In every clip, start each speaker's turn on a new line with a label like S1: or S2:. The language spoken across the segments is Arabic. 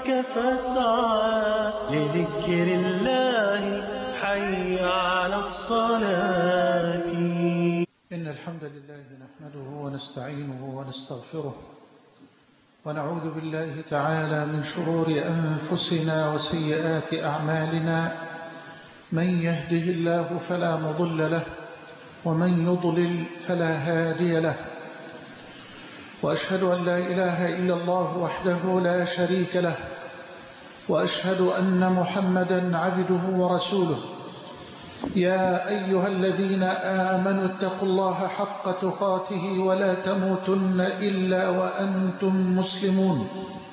S1: ربك فاسعى لذكر الله حي على الصلاة.
S2: إن الحمد لله نحمده ونستعينه ونستغفره ونعوذ بالله تعالى من شرور أنفسنا وسيئات أعمالنا. من يهده الله فلا مضل له ومن يضلل فلا هادي له، وأشهد أن لا إله إلا الله وحده لا شريك له، وأشهد أن محمدا عبده ورسوله. يا أيها الذين آمنوا اتقوا الله حق تقاته ولا تموتن إلا وأنتم مسلمون.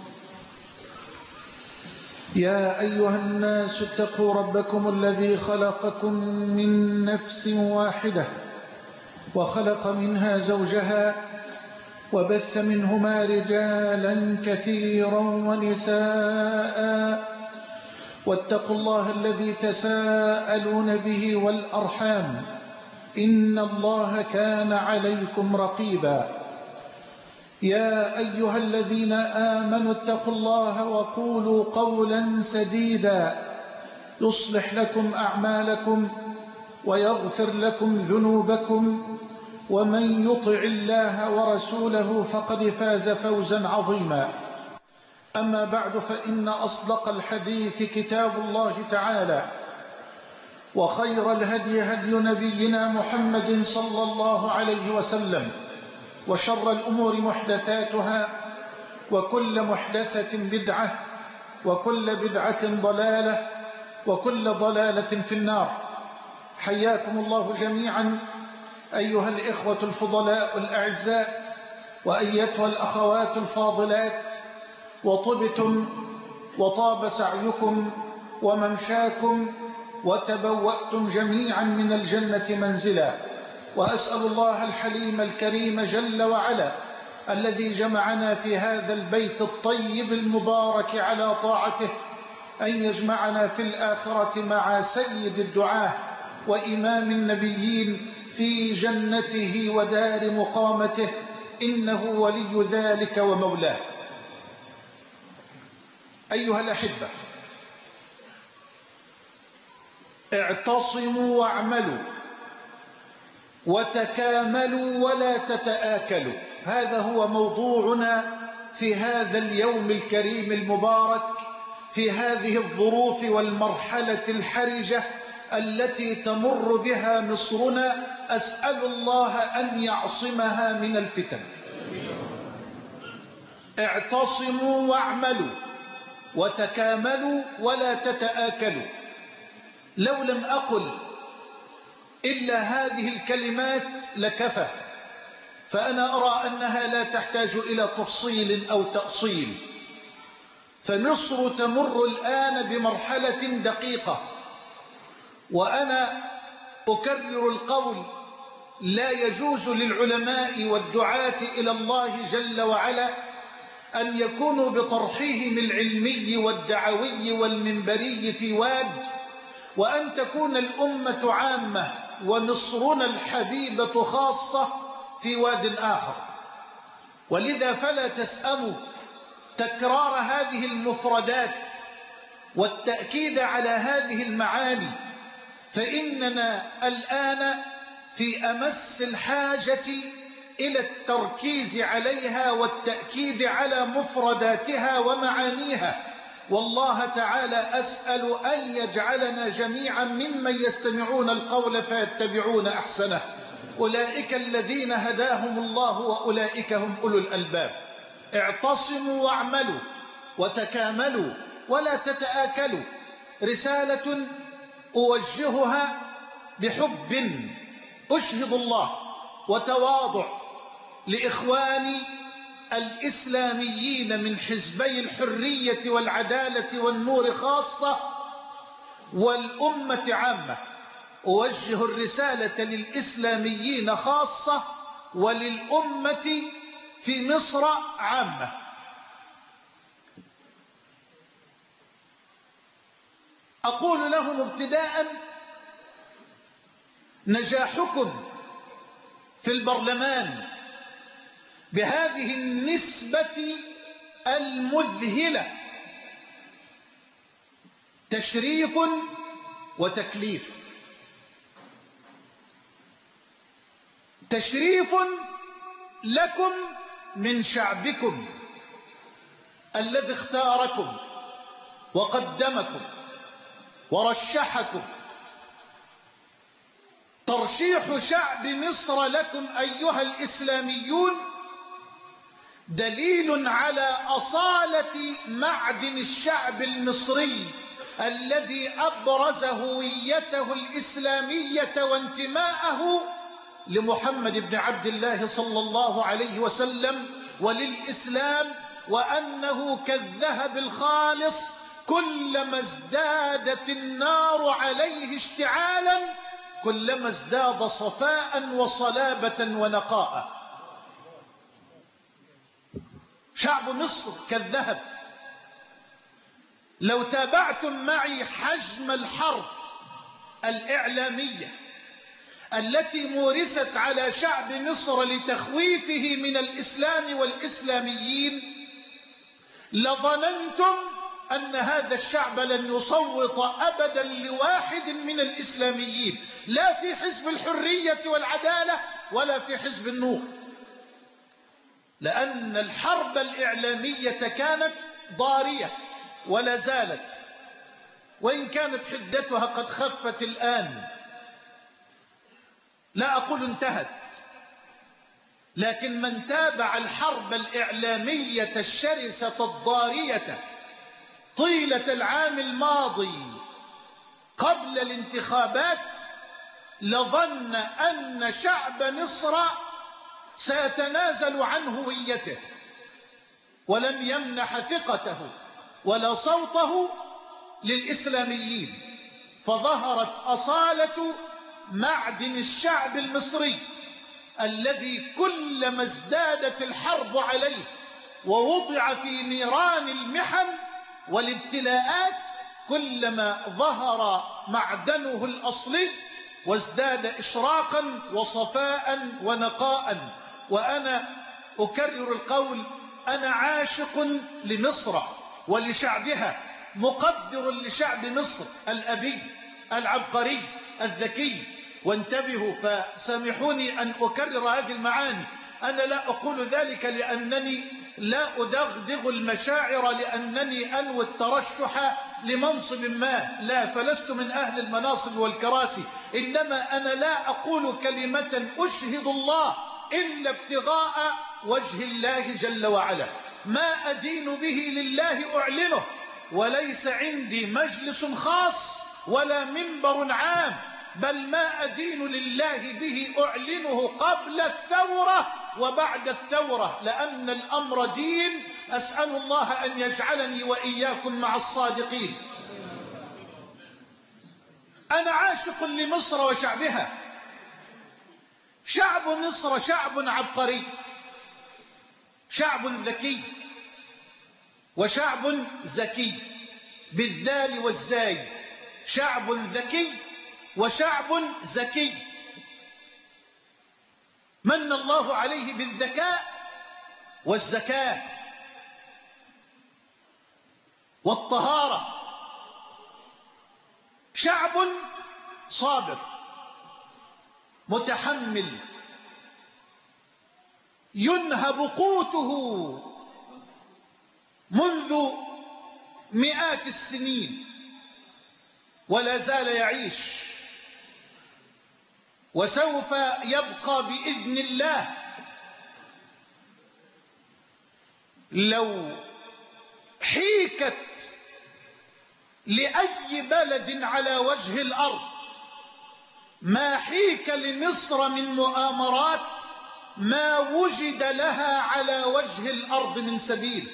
S2: يا أيها الناس اتقوا ربكم الذي خلقكم من نفس واحدة وخلق منها زوجها وبث منهما رجالا كثيرا ونساء، واتقوا الله الذي تساءلون به والأرحام إن الله كان عليكم رقيبا. يا أيها الذين آمنوا اتقوا الله وقولوا قولا سديدا يصلح لكم أعمالكم ويغفر لكم ذنوبكم، ومن يطع الله ورسوله فقد فاز فوزا عظيما. أما بعد، فإن أصدق الحديث كتاب الله تعالى، وخير الهدي هدي نبينا محمد صلى الله عليه وسلم، وشر الأمور محدثاتها، وكل محدثة بدعة، وكل بدعة ضلالة، وكل ضلالة في النار. حياكم الله جميعا أيها الإخوة الفضلاء الأعزاء، وأيتها الأخوات الفاضلات، وطبتم وطاب سعيكم وممشاكم وتبوأتم جميعا من الجنة منزلا. وأسأل الله الحليم الكريم جل وعلا الذي جمعنا في هذا البيت الطيب المبارك على طاعته أن يجمعنا في الآخرة مع سيد الدعاة وإمام النبيين في جنته ودار مقامته، إنه ولي ذلك ومولاه. أيها الأحبة، اعتصموا واعملوا وتكاملوا ولا تتآكلوا. هذا هو موضوعنا في هذا اليوم الكريم المبارك، في هذه الظروف والمرحلة الحرجة التي تمر بها مصرنا. أسأل الله أن يعصمها من الفتن. اعتصموا واعملوا وتكاملوا ولا تتآكلوا. لو لم أقل إلا هذه الكلمات لكفى، فأنا أرى أنها لا تحتاج إلى تفصيل أو تأصيل. فمصر تمر الآن بمرحلة دقيقة، وأنا أكرر القول: لا يجوز للعلماء والدعاة إلى الله جل وعلا أن يكونوا بطرحهم العلمي والدعوي والمنبري في واد، وأن تكون الأمة عامة ومصرنا الحبيبة خاصة في واد آخر. ولذا فلا تسأموا تكرار هذه المفردات والتأكيد على هذه المعاني، فإننا الآن في أمس الحاجة إلى التركيز عليها والتأكيد على مفرداتها ومعانيها. والله تعالى أسأل أن يجعلنا جميعا ممن يستمعون القول فيتبعون أحسنه. أولئك الذين هداهم الله وأولئك هم أولو الألباب. اعتصموا واعملوا وتكاملوا ولا تتآكلوا. رسالة أوجهها بحب أشهد الله وتواضع لإخواني الإسلاميين من حزبي الحرية والعدالة والنور خاصة، والأمة عامة. أوجه الرسالة للإسلاميين خاصة وللأمة في مصر عامة. أقول لهم ابتداء: نجاحكم في البرلمان بهذه النسبة المذهلة تشريف وتكليف. تشريف لكم من شعبكم الذي اختاركم وقدمكم ورشحكم. ترشيح شعب مصر لكم أيها الإسلاميون دليل على أصالة معدن الشعب المصري الذي أبرز هويته الإسلامية وانتماءه لمحمد بن عبد الله صلى الله عليه وسلم وللإسلام، وأنه كالذهب الخالص كلما ازدادت النار عليه اشتعالا كلما ازداد صفاء وصلابة ونقاء. شعب مصر كالذهب. لو تابعتم معي حجم الحرب الإعلامية التي مورست على شعب مصر لتخويفه من الإسلام والإسلاميين لظننتم أن هذا الشعب لن يصوت أبدا لواحد من الإسلاميين، لا في حزب الحرية والعدالة ولا في حزب النور، لأن الحرب الإعلامية كانت ضارية ولا زالت، وإن كانت حدتها قد خفت الآن، لا أقول انتهت، لكن من تابع الحرب الإعلامية الشرسة الضارية طيلة العام الماضي قبل الانتخابات لظن أن شعب مصر سيتنازل عن هويته ولن يمنح ثقته ولا صوته للإسلاميين، فظهرت أصالة معدن الشعب المصري الذي كلما ازدادت الحرب عليه ووضع في نيران المحن والابتلاءات كلما ظهر معدنه الأصلي وازداد إشراقا وصفاء ونقاء. وأنا أكرر القول: أنا عاشق لمصر ولشعبها، مقدر لشعب مصر الأبي العبقري الذكي. وانتبهوا، فسامحوني أن أكرر هذه المعاني، أنا لا أقول ذلك لأنني لا أدغدغ المشاعر لأنني أنوي الترشح لمنصب ما، لا، فلست من أهل المناصب والكراسي، إنما أنا لا أقول كلمة أشهد الله إلا ابتغاء وجه الله جل وعلا. ما أدين به لله أعلنه، وليس عندي مجلس خاص ولا منبر عام، بل ما أدين لله به أعلنه قبل الثورة وبعد الثورة، لأن الأمر دين. أسأل الله أن يجعلني وإياكم مع الصادقين. أنا عاشق لمصر وشعبها. شعب مصر شعب عبقري، شعب ذكي، وشعب زكي بالذال والزاي، شعب ذكي وشعب زكي. من الله عليه بالذكاء والزكاة والطهارة. شعب صابر متحمل ينهب قوته منذ مئات السنين ولا زال يعيش، وسوف يبقى بإذن الله. لو حيكت لأي بلد على وجه الأرض ما حيك لمصر من مؤامرات ما وجد لها على وجه الأرض من سبيل.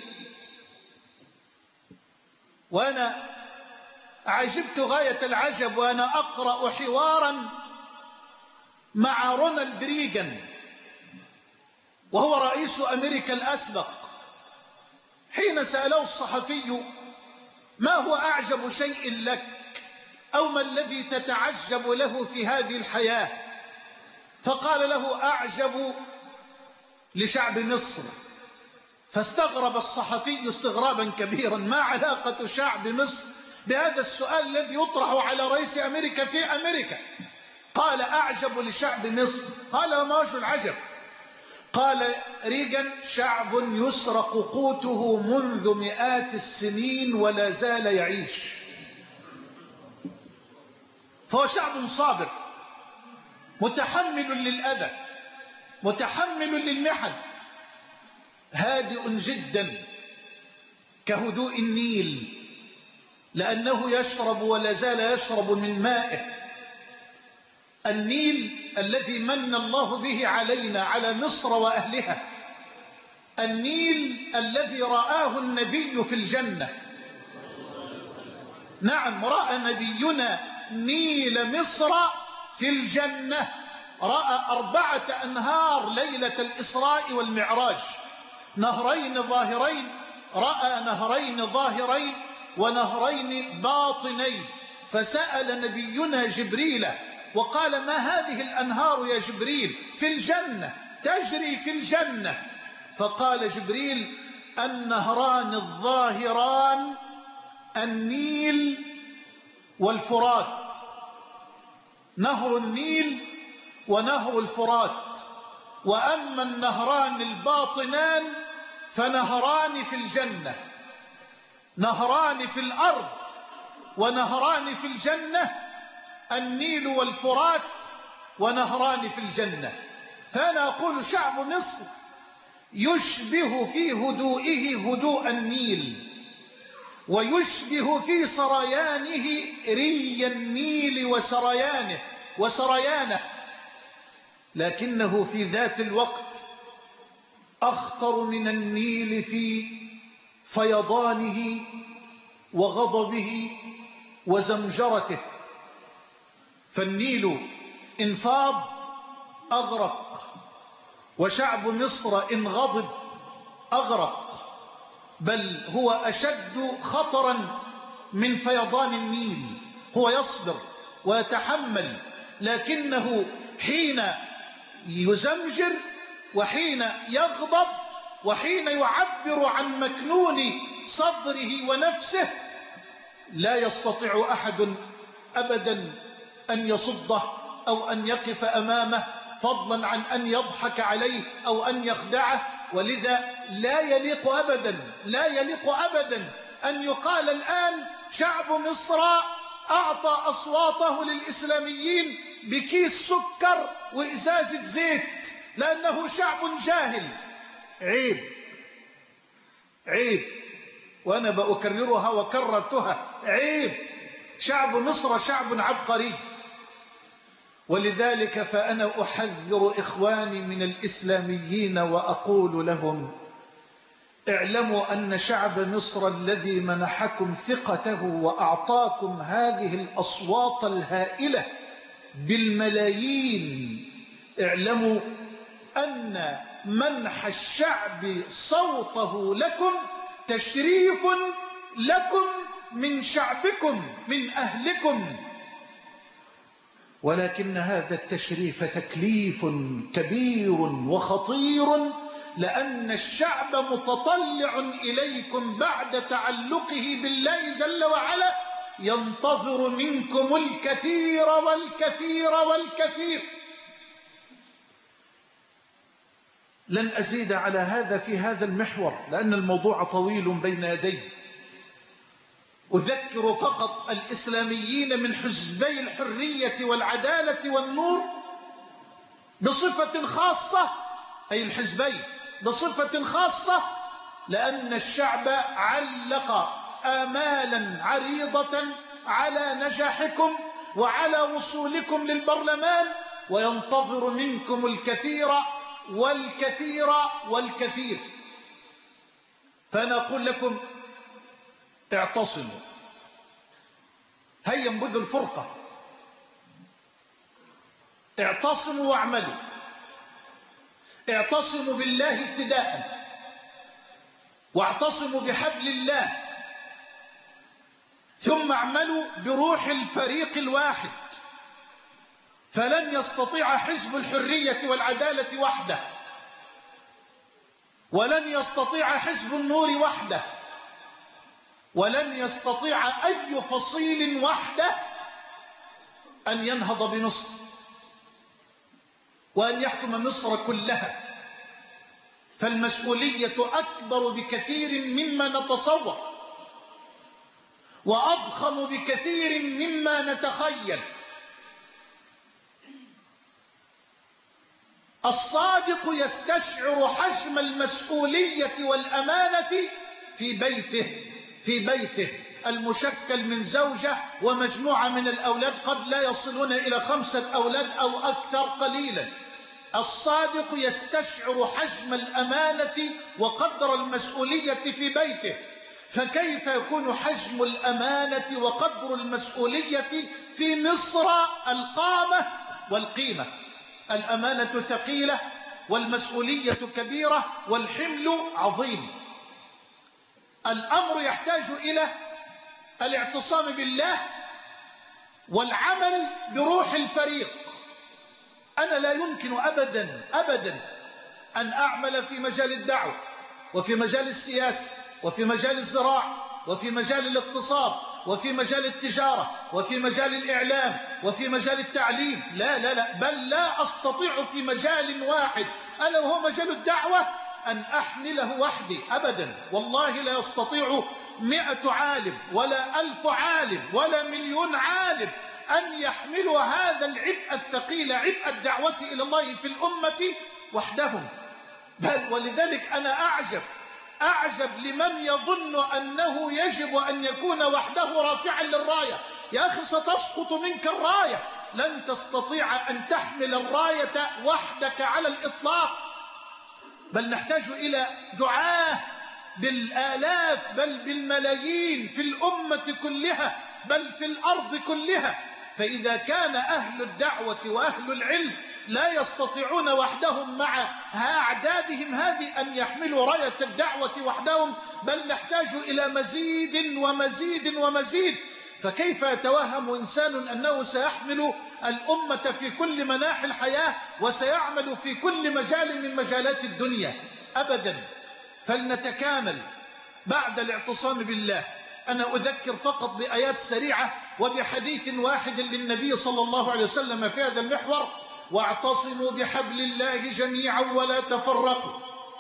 S2: وأنا عجبت غاية العجب وأنا أقرأ حوارا مع رونالد ريغان وهو رئيس أمريكا الأسبق، حين سأله الصحفي: ما هو أعجب شيء لك، أو ما الذي تتعجب له في هذه الحياة؟ فقال له: أعجب لشعب مصر. فاستغرب الصحفي استغرابا كبيرا: ما علاقة شعب مصر بهذا السؤال الذي يطرح على رئيس أمريكا في أمريكا. قال: أعجب لشعب مصر. قال: وما وجه العجب؟ قال ريغان: شعب يسرق قوته منذ مئات السنين ولا زال يعيش. فهو شعب صابر، متحمل للأذى، متحمل للمحن، هادئ جدا كهدوء النيل، لأنه يشرب ولا زال يشرب من مائه. النيل الذي من الله به علينا، على مصر وأهلها، النيل الذي رآه النبي في الجنة. نعم، رأى نبينا نيل مصر في الجنة، رأى 4 أنهار ليلة الإسراء والمعراج، نهرين ظاهرين، رأى نهرين ظاهرين ونهرين باطنين. فسأل نبينا جبريل وقال: ما هذه الأنهار يا جبريل؟ في الجنة، تجري في الجنة. فقال جبريل: النهران الظاهران النيل والفرات، نهر النيل ونهر الفرات. وأما النهران الباطنان فنهران في الجنة، نهران في الأرض ونهران في الجنة، النيل والفرات ونهران في الجنة. فأنا أقول: شعب مصر يشبه في هدوئه هدوء النيل، ويشبه في سريانه ري النيل وسريانه، لكنه في ذات الوقت أخطر من النيل في فيضانه وغضبه وزمجرته. فالنيل إن فاض أغرق، وشعب مصر إن غضب أغرق، بل هو أشد خطرا من فيضان النيل. هو يصبر ويتحمل، لكنه حين يزمجر وحين يغضب وحين يعبر عن مكنون صدره ونفسه لا يستطيع أحد أبدا أن يصده أو أن يقف أمامه، فضلا عن أن يضحك عليه أو أن يخدعه. ولذا لا يليق أبدا أن يقال الآن شعب مصر أعطى أصواته للإسلاميين بكيس سكر وإزازة زيت، لأنه شعب جاهل. عيب، وأنا بأكررها وكررتها، عيب. شعب مصر شعب عبقري. ولذلك فأنا أحذر إخواني من الإسلاميين وأقول لهم: اعلموا أن شعب مصر الذي منحكم ثقته وأعطاكم هذه الأصوات الهائلة بالملايين، اعلموا أن منح الشعب صوته لكم تشريف لكم من شعبكم، من أهلكم. ولكن هذا التشريف تكليف كبير وخطير، لأن الشعب متطلع إليكم بعد تعلقه بالله جل وعلا، ينتظر منكم الكثير والكثير والكثير. لن أزيد على هذا في هذا المحور لأن الموضوع طويل بين يدي. أذكر فقط الإسلاميين من حزبي الحرية والعدالة والنور بصفة خاصة، أي الحزبين بصفة خاصة، لأن الشعب علق آمالا عريضة على نجاحكم وعلى وصولكم للبرلمان، وينتظر منكم الكثير والكثير والكثير. فأنا أقول لكم: اعتصموا، هيا انبذوا الفرقة، اعتصموا واعملوا، اعتصموا بالله ابتداء، واعتصموا بحبل الله، ثم اعملوا بروح الفريق الواحد. فلن يستطيع حزب الحرية والعدالة وحده، ولن يستطيع حزب النور وحده، ولن يستطيع أي فصيل وحده أن ينهض بمصر وأن يحكم مصر كلها، فالمسؤولية أكبر بكثير مما نتصور وأضخم بكثير مما نتخيل. الصادق يستشعر حجم المسؤولية والأمانة في بيته المشكل من زوجة ومجموعة من الأولاد قد لا يصلون إلى 5 أولاد أو أكثر قليلا. الصادق يستشعر حجم الأمانة وقدر المسؤولية في بيته، فكيف يكون حجم الأمانة وقدر المسؤولية في مصر القامة والقيمة؟ الأمانة ثقيلة والمسؤولية كبيرة والحمل عظيم. الأمر يحتاج إلى الاعتصام بالله والعمل بروح الفريق. أنا لا يمكن أبدا أن أعمل في مجال الدعوة وفي مجال السياسة وفي مجال الزراعة وفي مجال الاقتصاد وفي مجال التجارة وفي مجال الإعلام وفي مجال التعليم، لا بل لا أستطيع في مجال واحد ألا وهو مجال الدعوة أن أحمله وحدي أبدا. والله لا يستطيع 100 عالم ولا 1000 عالم ولا 1,000,000 عالم أن يحملوا هذا العبء الثقيل، عبء الدعوة إلى الله في الأمة وحدهم. بل ولذلك أنا أعجب لمن يظن أنه يجب أن يكون وحده رافعا للراية. يا أخي ستسقط منك الراية، لن تستطيع أن تحمل الراية وحدك على الإطلاق. بل نحتاج إلى دعاة بالآلاف بل بالملايين في الأمة كلها بل في الأرض كلها. فإذا كان أهل الدعوة وأهل العلم لا يستطيعون وحدهم مع أعدادهم هذه أن يحملوا راية الدعوة وحدهم، بل نحتاج إلى مزيد ومزيد ومزيد. فكيف يتوهم إنسان أنه سيحمل الأمة في كل مناحي الحياة وسيعمل في كل مجال من مجالات الدنيا؟ أبدا. فلنتكامل بعد الاعتصام بالله. أنا أذكر فقط بآيات سريعة وبحديث واحد للنبي صلى الله عليه وسلم في هذا المحور: واعتصموا بحبل الله جميعا ولا تفرقوا.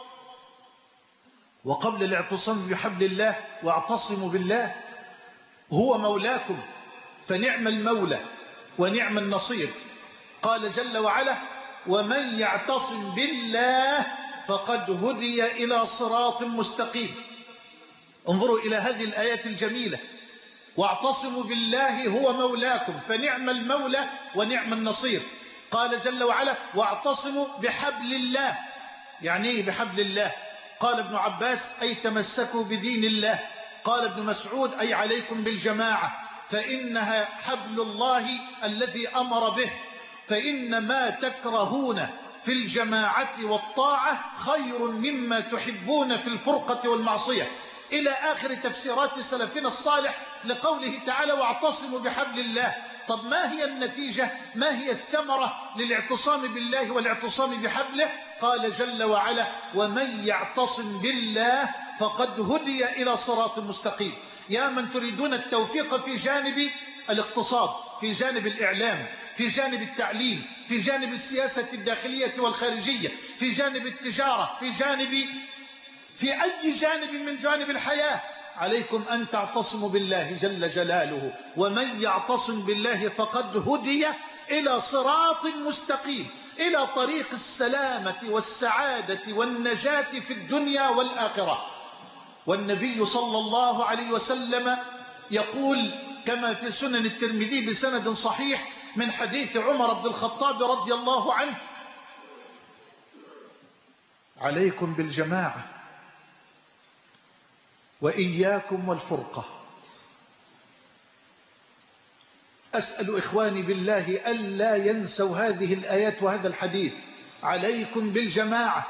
S2: وقبل الاعتصام بحبل الله واعتصموا بالله، هو مولاكم فنعم المولى ونعم النصير. قال جل وعلا: ومن يعتصم بالله فقد هدي إلى صراط مستقيم. انظروا إلى هذه الآيات الجميلة: واعتصموا بالله هو مولاكم فنعم المولى ونعم النصير. قال جل وعلا: واعتصموا بحبل الله. يعني ايه بحبل الله؟ قال ابن عباس: أي تمسكوا بدين الله. قال ابن مسعود: أي عليكم بالجماعة فإنها حبل الله الذي أمر به، فإن ما تكرهون في الجماعة والطاعة خير مما تحبون في الفرقة والمعصية، إلى آخر تفسيرات سلفنا الصالح لقوله تعالى: واعتصموا بحبل الله. طب ما هي النتيجة؟ ما هي الثمرة للاعتصام بالله والاعتصام بحبله؟ قال جل وعلا: ومن يعتصم بالله فقد هدي إلى صراط مستقيم. يا من تريدون التوفيق في جانب الاقتصاد، في جانب الإعلام، في جانب التعليم، في جانب السياسة الداخلية والخارجية، في جانب التجارة، في أي جانب من جانب الحياة، عليكم أن تعتصموا بالله جل جلاله. ومن يعتصم بالله فقد هدي إلى صراط مستقيم، إلى طريق السلامة والسعادة والنجاة في الدنيا والآخرة. والنبي صلى الله عليه وسلم يقول كما في سنن الترمذي بسند صحيح من حديث عمر بن الخطاب رضي الله عنه: عليكم بالجماعة وإياكم والفرقة. أسأل إخواني بالله ألا ينسوا هذه الآيات وهذا الحديث: عليكم بالجماعة.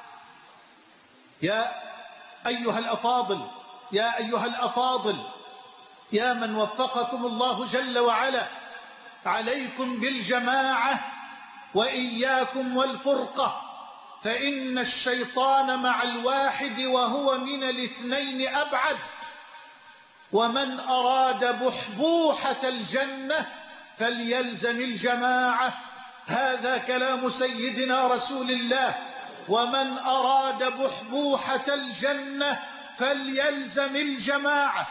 S2: يا أيها الأفاضل، يا أيها الأفاضل، يا من وفقكم الله جل وعلا، عليكم بالجماعة وإياكم والفرقة، فإن الشيطان مع الواحد وهو من الاثنين أبعد. ومن أراد بحبوحة الجنة فليلزم الجماعة. هذا كلام سيدنا رسول الله. ومن أراد بحبوحة الجنة فليلزم الجماعة.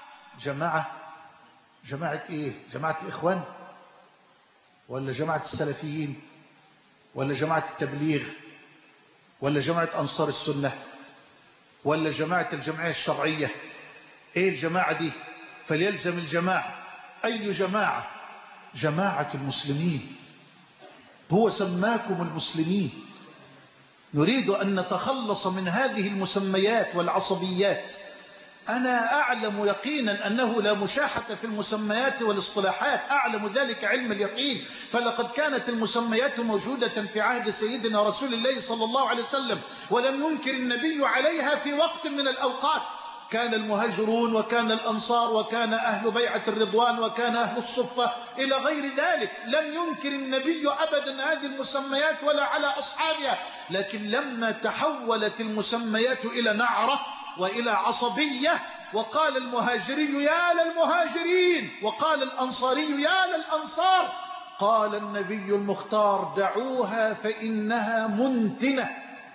S2: جماعة إيه؟ جماعة الإخوان، ولا جماعة السلفيين، ولا جماعة التبليغ، ولا جماعة أنصار السنة، ولا جماعة الجمعية الشرعية؟ إيه الجماعة دي؟ فليلزم الجماعة. أي جماعة؟ جماعة المسلمين. هو سماكم المسلمين. نريد أن نتخلص من هذه المسميات والعصبيات. أنا أعلم يقينا أنه لا مشاحة في المسميات والاصطلاحات، أعلم ذلك علم اليقين. فلقد كانت المسميات موجودة في عهد سيدنا رسول الله صلى الله عليه وسلم، ولم ينكر النبي عليها في وقت من الأوقات. كان المهاجرون وكان الأنصار وكان أهل بيعة الرضوان وكان أهل الصفة إلى غير ذلك. لم ينكر النبي أبدا هذه المسميات ولا على أصحابها. لكن لما تحولت المسميات إلى نعرة وإلى عصبية، وقال المهاجري يا للمهاجرين وقال الأنصاري يا للأنصار، قال النبي المختار دعوها فإنها منتنة.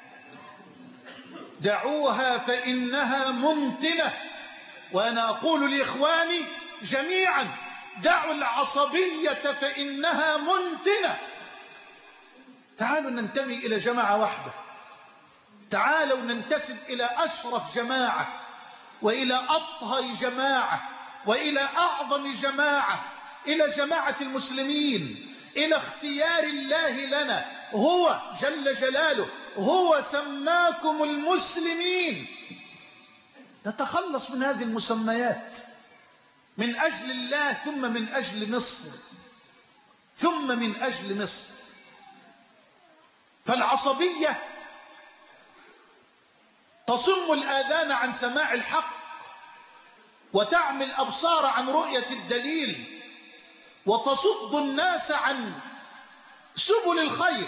S2: دعوها فإنها منتنة. وأنا أقول لإخواني جميعا دعوا العصبية فإنها منتنة. تعالوا ننتمي إلى جماعة واحدة. تعالوا ننتسب إلى أشرف جماعة وإلى أطهر جماعة وإلى أعظم جماعة، إلى جماعة المسلمين، إلى اختيار الله لنا. هو جل جلاله هو سماكم المسلمين. نتخلص من هذه المسميات من أجل الله، ثم من أجل مصر، ثم من أجل مصر. فالعصبية تصم الآذان عن سماع الحق، وتعمي الأبصار عن رؤية الدليل، وتصد الناس عن سبل الخير.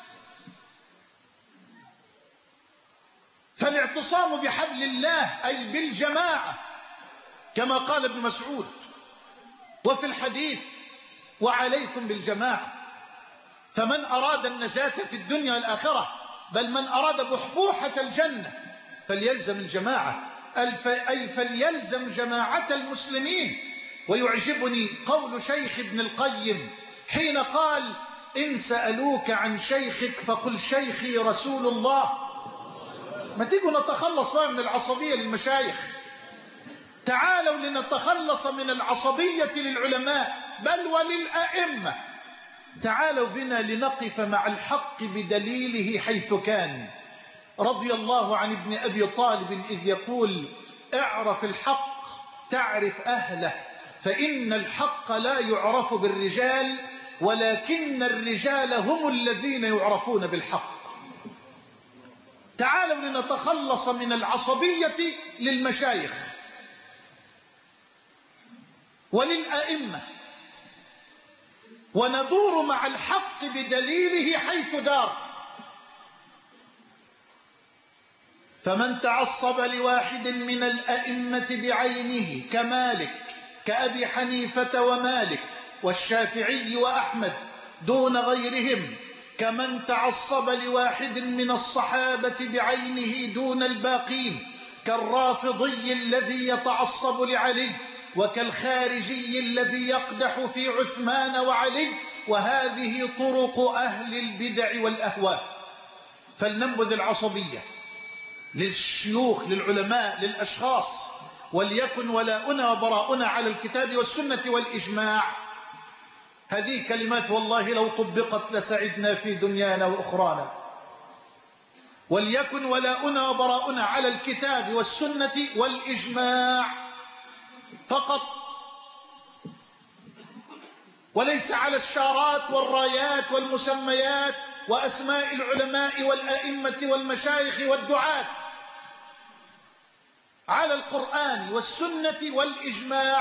S2: فالاعتصام بحبل الله أي بالجماعة، كما قال ابن مسعود وفي الحديث وعليكم بالجماعة. فمن أراد النجاة في الدنيا والآخرة، بل من أراد بحبوحة الجنة، فليلزم الجماعة، أي فليلزم جماعة المسلمين. ويعجبني قول شيخ ابن القيم حين قال إن سألوك عن شيخك فقل شيخي رسول الله. ما تيجوا نتخلص بقى من العصبية للمشايخ. تعالوا لنتخلص من العصبية للعلماء بل وللأئمة. تعالوا بنا لنقف مع الحق بدليله حيث كان. رضي الله عن ابن أبي طالب إذ يقول اعرف الحق تعرف أهله، فإن الحق لا يعرف بالرجال ولكن الرجال هم الذين يعرفون بالحق. تعالوا لنتخلص من العصبية للمشايخ وللأئمة، وندور مع الحق بدليله حيث دار. فمن تعصب لواحد من الأئمة بعينه كمالك كأبي حنيفة ومالك والشافعي وأحمد دون غيرهم، كمن تعصب لواحد من الصحابة بعينه دون الباقين، كالرافضي الذي يتعصب لعلي، وكالخارجي الذي يقدح في عثمان وعلي. وهذه طرق أهل البدع والأهواء. فلننبذ العصبية للشيوخ للعلماء للأشخاص، وليكن ولاؤنا وبراؤنا على الكتاب والسنة والإجماع. هذه كلمات والله لو طبقت لسعدنا في دنيانا وأخرانا. وليكن ولاؤنا وبراؤنا على الكتاب والسنة والإجماع فقط، وليس على الشارات والرايات والمسميات وأسماء العلماء والأئمة والمشايخ والدعاة. على القرآن والسنة والإجماع.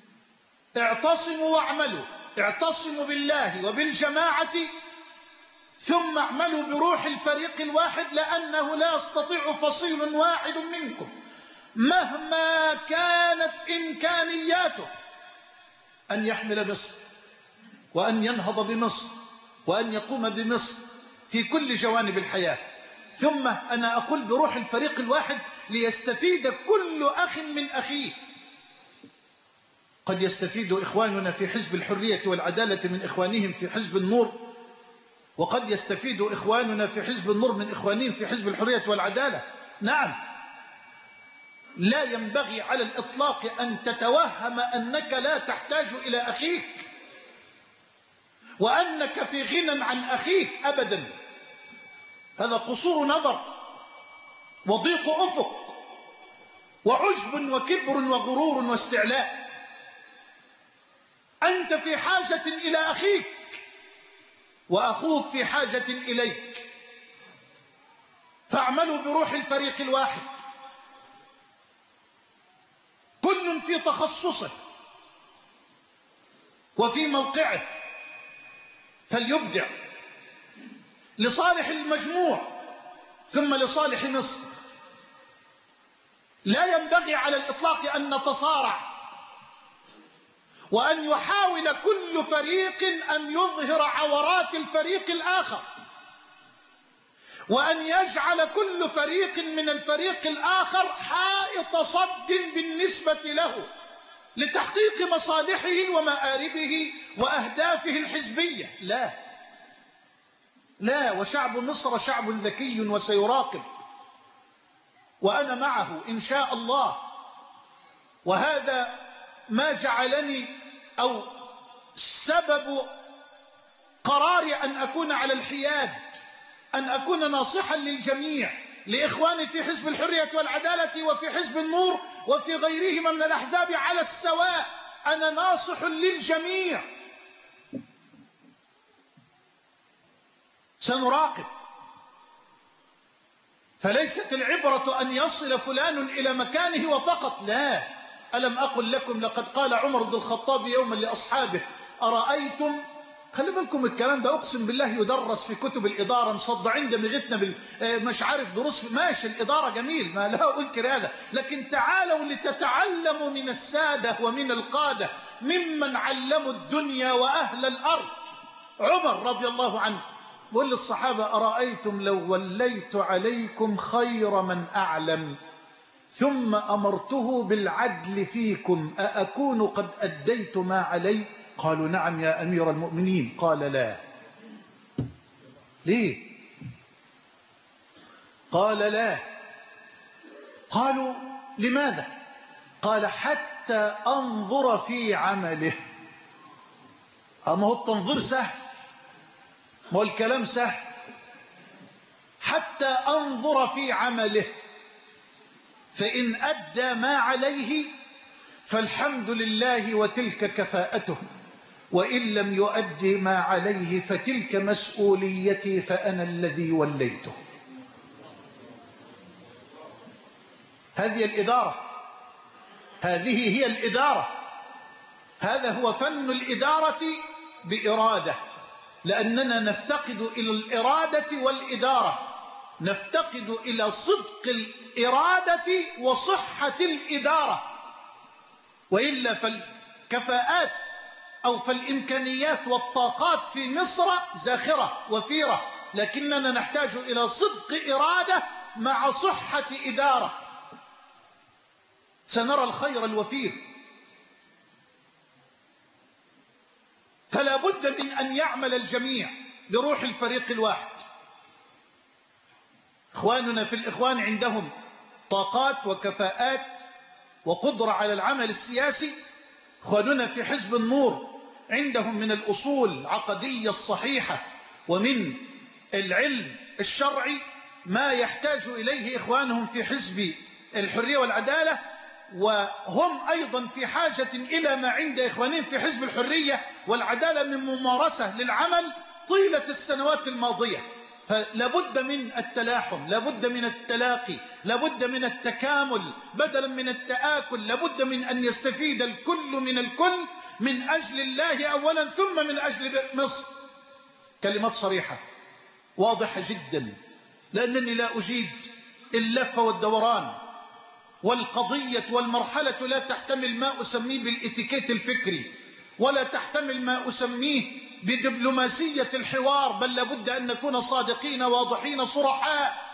S2: اعتصموا واعملوا، اعتصموا بالله وبالجماعة ثم اعملوا بروح الفريق الواحد، لأنه لا يستطيع فصيل واحد منكم مهما كانت إمكانياته أن يحمل مصر وأن ينهض بمصر وأن يقوم بمصر في كل جوانب الحياة. ثم أنا أقول بروح الفريق الواحد ليستفيد كل أخ من أخيه. قد يستفيد إخواننا في حزب الحرية والعدالة من إخوانهم في حزب النور، وقد يستفيد إخواننا في حزب النور من إخوانهم في حزب الحرية والعدالة. نعم، لا ينبغي على الإطلاق أن تتوهم أنك لا تحتاج إلى أخيك وأنك في غنى عن أخيك أبدا. هذا قصور نظر وضيق أفق وعجب وكبر وغرور واستعلاء. أنت في حاجة إلى أخيك وأخوك في حاجة إليك، فاعملوا بروح الفريق الواحد، كل في تخصصه وفي موقعه، فليبدع لصالح المجموع ثم لصالح مصر. لا ينبغي على الإطلاق أن نتصارع وأن يحاول كل فريق أن يظهر عورات الفريق الآخر، وأن يجعل كل فريق من الفريق الآخر حائط صد بالنسبة له لتحقيق مصالحه ومآربه وأهدافه الحزبية. لا، وشعب مصر شعب ذكي وسيراقب، وأنا معه إن شاء الله. وهذا ما جعلني أو سبب قراري أن أكون على الحياد، أن أكون ناصحا للجميع، لإخواني في حزب الحرية والعدالة وفي حزب النور وفي غيرهما من الأحزاب على السواء. أنا ناصح للجميع، سنراقب. فليست العبرة أن يصل فلان إلى مكانه وفقط، لا. ألم أقل لكم لقد قال عمر بن الخطاب يوما لأصحابه: أرأيتم، خلي بالكم الكلام ده أقسم بالله يدرس في كتب الإدارة، مصدعين دماغتنا مش عارف دروس، ماشي الإدارة جميل، ما لا أنكر هذا، لكن تعالوا لتتعلموا من السادة ومن القادة ممن علموا الدنيا وأهل الأرض. عمر رضي الله عنه بقول للصحابة: أرأيتم لو وليت عليكم خير من أعلم ثم أمرته بالعدل فيكم أأكون قد أديت ما علي؟ قالوا: نعم يا أمير المؤمنين. قال: لا. ليه؟ قال: لا. قالوا: لماذا؟ قال: حتى أنظر في عمله. أما هو التنظير سهل، ما هو الكلام سهل. حتى أنظر في عمله، فإن أدى ما عليه فالحمد لله وتلك كفاءته، وإن لم يؤدي ما عليه فتلك مسؤوليتي فأنا الذي وليته. هذه الإدارة، هذه هي الإدارة، هذا هو فن الإدارة بإرادة، لأننا نفتقد إلى الإرادة والإدارة، نفتقد إلى صدق الإرادة وصحة الإدارة، وإلا فالكفاءات أو فالإمكانيات والطاقات في مصر زاخرة وفيرة، لكننا نحتاج إلى صدق إرادة مع صحة إدارة، سنرى الخير الوفير. فلا بد من أن يعمل الجميع بروح الفريق الواحد. إخواننا في الإخوان عندهم طاقات وكفاءات وقدرة على العمل السياسي. إخواننا في حزب النور عندهم من الأصول العقدية الصحيحة ومن العلم الشرعي ما يحتاج إليه إخوانهم في حزب الحرية والعدالة، وهم أيضا في حاجة إلى ما عند إخوانهم في حزب الحرية والعدالة من ممارسة للعمل طيلة السنوات الماضية. فلابد من التلاحم، لابد من التلاقي، لابد من التكامل بدلا من التآكل، لابد من أن يستفيد الكل من الكل من أجل الله أولا ثم من أجل مصر. كلمات صريحة. واضحة جدا، لأنني لا أجيد اللف والدوران، والقضية والمرحلة لا تحتمل ما أسميه بالإتيكيت الفكري، ولا تحتمل ما أسميه بدبلوماسية الحوار، بل لابد أن نكون صادقين واضحين صرحاء،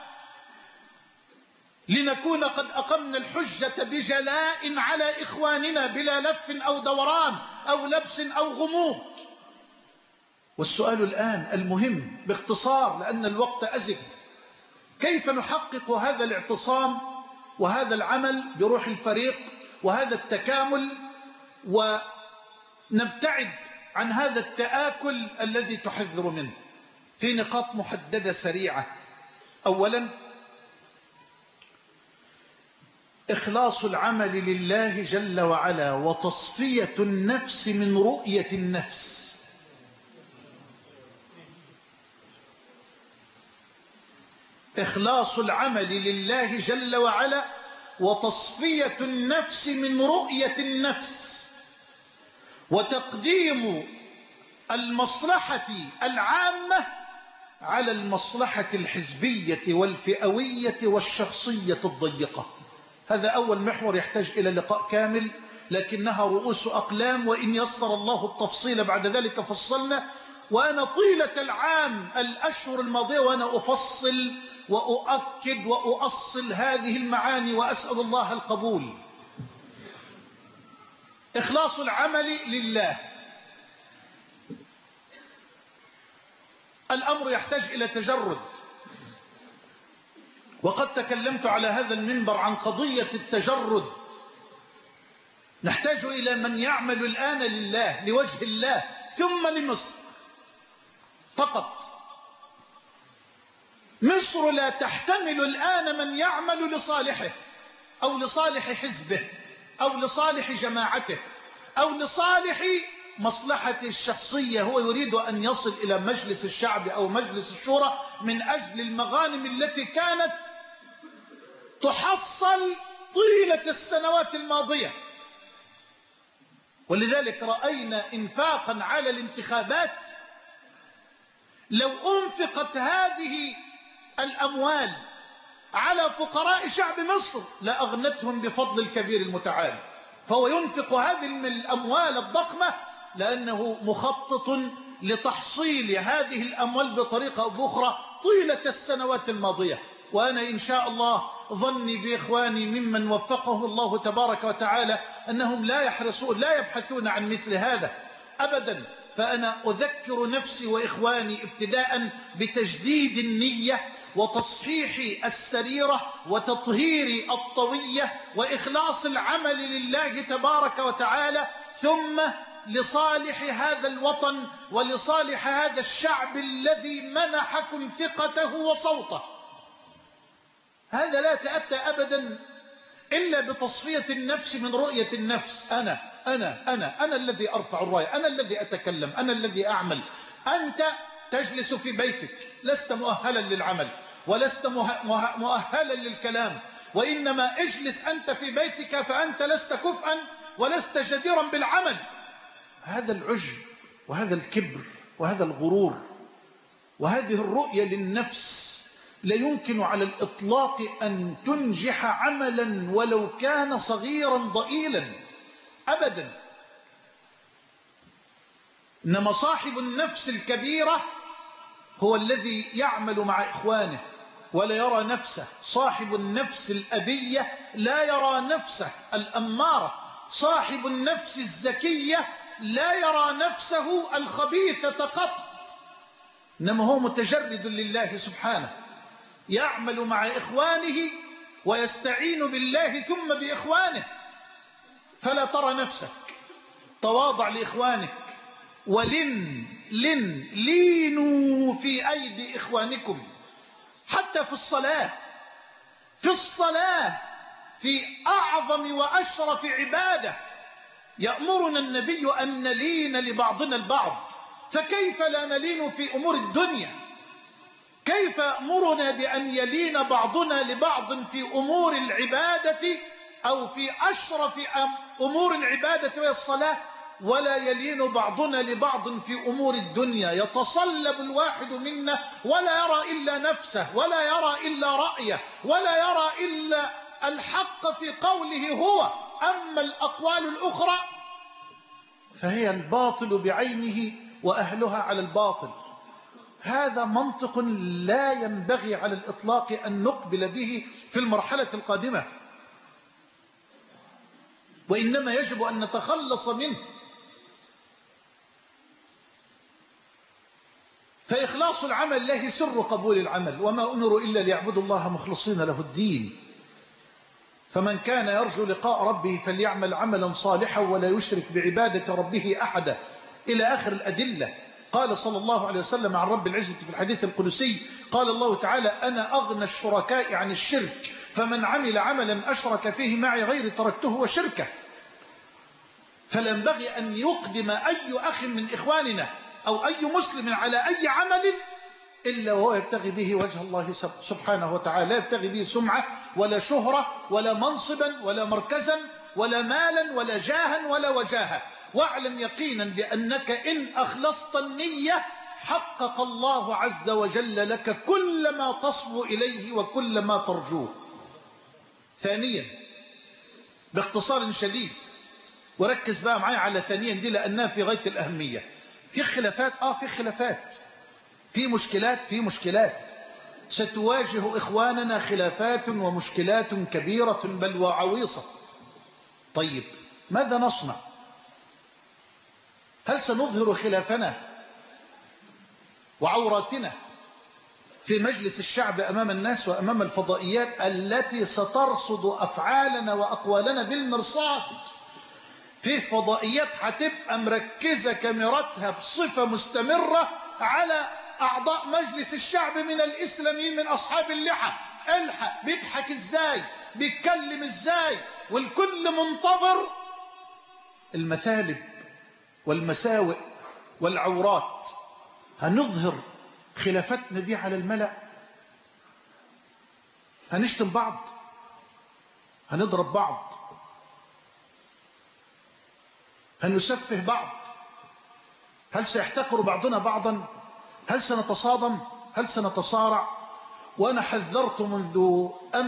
S2: لنكون قد أقمنا الحجة بجلاء على إخواننا بلا لف أو دوران أو لبس أو غموض. والسؤال الآن المهم باختصار لأن الوقت أزف: كيف نحقق هذا الاعتصام وهذا العمل بروح الفريق وهذا التكامل، ونبتعد عن هذا التآكل الذي تحذر منه؟ في نقاط محددة سريعة. أولا، إخلاص العمل لله جل وعلا وتصفية النفس من رؤية النفس. إخلاص العمل لله جل وعلا وتصفية النفس من رؤية النفس، وتقديم المصلحة العامة على المصلحة الحزبية والفئوية والشخصية الضيقة. هذا أول محور يحتاج إلى لقاء كامل، لكنها رؤوس أقلام، وإن يسر الله التفصيل بعد ذلك فصلنا. وأنا طيلة العام الأشهر الماضية وأنا أفصل وأؤكد وأؤصل هذه المعاني، وأسأل الله القبول. إخلاص العمل لله، الأمر يحتاج إلى تجرد، وقد تكلمت على هذا المنبر عن قضية التجرد. نحتاج إلى من يعمل الآن لله لوجه الله ثم لمصر فقط. مصر لا تحتمل الآن من يعمل لصالحه أو لصالح حزبه أو لصالح جماعته أو لصالح مصلحته الشخصية. هو يريد أن يصل إلى مجلس الشعب أو مجلس الشورى من أجل المغانم التي كانت تحصل طيلة السنوات الماضية. ولذلك رأينا إنفاقا على الانتخابات، لو أنفقت هذه الأموال على فقراء شعب مصر لأغنتهم بفضل الكبير المتعال. فهو ينفق هذه الأموال الضخمة لأنه مخطط لتحصيل هذه الأموال بطريقة أو بأخرى طيلة السنوات الماضية. وأنا إن شاء الله ظني بإخواني ممن وفقهم الله تبارك وتعالى أنهم لا يبحثون عن مثل هذا أبدا. فأنا أذكر نفسي وإخواني ابتداء بتجديد النية وتصحيح السريرة وتطهير الطوية وإخلاص العمل لله تبارك وتعالى، ثم لصالح هذا الوطن ولصالح هذا الشعب الذي منحكم ثقته وصوته. هذا لا يتأتى أبدا إلا بتصفية النفس من رؤية النفس. أنا الذي أرفع الراية، أنا الذي أتكلم، أنا الذي أعمل. أنت تجلس في بيتك لست مؤهلا للعمل ولست مؤهلا للكلام، وإنما اجلس أنت في بيتك فأنت لست كفءا ولست جديرا بالعمل. هذا العجب وهذا الكبر وهذا الغرور وهذه الرؤية للنفس لا يمكن على الإطلاق أن تنجح عملا ولو كان صغيرا ضئيلا أبدا. إنما صاحب النفس الكبيرة هو الذي يعمل مع إخوانه ولا يرى نفسه. صاحب النفس الأبية لا يرى نفسه الأمارة. صاحب النفس الزكية لا يرى نفسه الخبيثة قط، إنما هو متجرد لله سبحانه، يعمل مع إخوانه ويستعين بالله ثم بإخوانه. فلا ترى نفسك، تواضع لإخوانك، لينوا في أيدي إخوانكم. حتى في الصلاة في أعظم وأشرف عبادة يأمرنا النبي أن نلين لبعضنا البعض، فكيف لا نلين في أمور الدنيا؟ كيف أمرنا بأن يلين بعضنا لبعض في أمور العبادة أو في أشرف أمور العبادة وهي الصلاة؟ ولا يلين بعضنا لبعض في أمور الدنيا. يتصلب الواحد منا ولا يرى إلا نفسه، ولا يرى إلا رأيه، ولا يرى إلا الحق في قوله هو. أما الأقوال الأخرى فهي الباطل بعينه وأهلها على الباطل. هذا منطق لا ينبغي على الإطلاق أن نقبل به في المرحلة القادمة، وإنما يجب أن نتخلص منه. فإخلاص العمل له سر قبول العمل، وما أمروا إلا ليعبدوا الله مخلصين له الدين. فمن كان يرجو لقاء ربه فليعمل عملا صالحا ولا يشرك بعبادة ربه أحدا، إلى آخر الأدلة. قال صلى الله عليه وسلم عن رب العزة في الحديث القدسي، قال الله تعالى: أنا أغنى الشركاء عن الشرك، فمن عمل عملا أشرك فيه معي غيري تركته وشركه. فلا ينبغي أن يقدم أي أخ من إخواننا أو أي مسلم على أي عمل إلا وهو يبتغي به وجه الله سبحانه وتعالى، لا يبتغي به سمعة ولا شهرة ولا منصبا ولا مركزا ولا مالا ولا جاها ولا وجاهة. واعلم يقينا بأنك إن أخلصت النية حقق الله عز وجل لك كل ما تصبو إليه وكل ما ترجوه. ثانيا، باختصار شديد، وركز بقى معايا على ثانيا دي لأنها في غاية الأهمية. في خلافات، في خلافات، في مشكلات ستواجه إخواننا، خلافات ومشكلات كبيرة بل وعويصة. طيب ماذا نصنع؟ هل سنظهر خلافنا وعوراتنا في مجلس الشعب أمام الناس وأمام الفضائيات التي سترصد أفعالنا وأقوالنا بالمرصاد؟ في فضائيات هتبقى مركزة كاميراتها بصفة مستمرة على أعضاء مجلس الشعب من الإسلاميين من أصحاب اللحى. الحق بيضحك إزاي، بيتكلم إزاي، والكل منتظر المثالب والمساوئ والعورات. هنظهر خلافتنا دي على الملأ، هنشتم بعض، هنضرب بعض، هنسفه بعض، هل سيحتقر بعضنا بعضا؟ هل سنتصادم؟ هل سنتصارع؟ وأنا حذرت منذ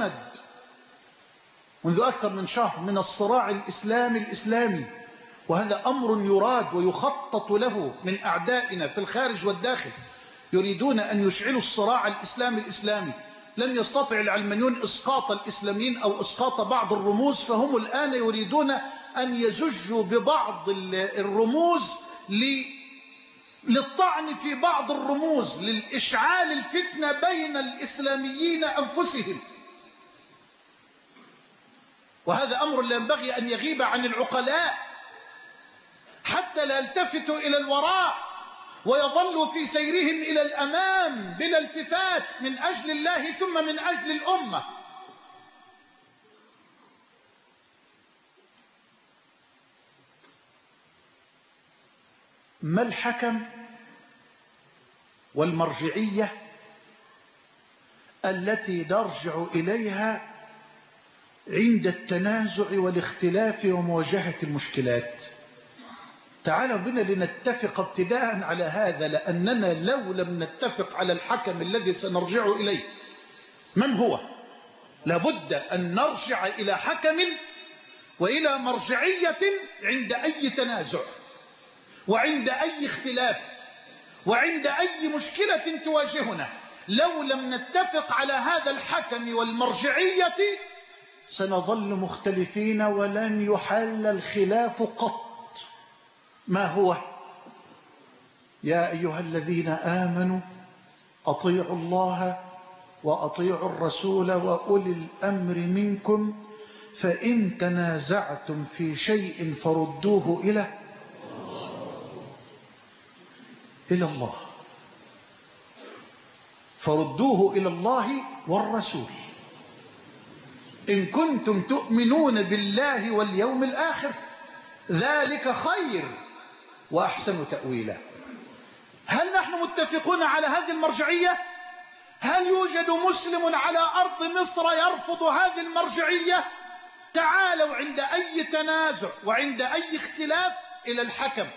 S2: أكثر من شهر من الصراع الإسلامي، وهذا أمر يراد ويخطط له من أعدائنا في الخارج والداخل. يريدون أن يشعلوا الصراع الإسلامي. لم يستطع العلمانيون إسقاط الإسلاميين أو إسقاط بعض الرموز، فهم الآن يريدون أن يزجوا ببعض الرموز للطعن في بعض الرموز، للإشعال الفتنة بين الإسلاميين أنفسهم. وهذا أمر لا ينبغي أن يغيب عن العقلاء حتى لا يلتفتوا إلى الوراء ويظلوا في سيرهم إلى الأمام بلا التفات من أجل الله ثم من أجل الأمة. ما الحكم والمرجعية التي نرجع إليها عند التنازع والاختلاف ومواجهة المشكلات؟ تعالوا بنا لنتفق ابتداء على هذا، لأننا لو لم نتفق على الحكم الذي سنرجع إليه من هو، لابد أن نرجع إلى حكم وإلى مرجعية عند أي تنازع وعند أي اختلاف وعند أي مشكلة تواجهنا. لو لم نتفق على هذا الحكم والمرجعية سنظل مختلفين ولن يحل الخلاف قط. ما هو؟ يا أيها الذين آمنوا أطيعوا الله وأطيعوا الرسول وأولي الأمر منكم فإن تنازعتم في شيء فردوه إلى الله، فردوه إلى الله والرسول إن كنتم تؤمنون بالله واليوم الآخر ذلك خير وأحسن تأويلا. هل نحن متفقون على هذه المرجعية؟ هل يوجد مسلم على أرض مصر يرفض هذه المرجعية؟ تعالوا عند أي تنازع وعند أي اختلاف إلى الحكم،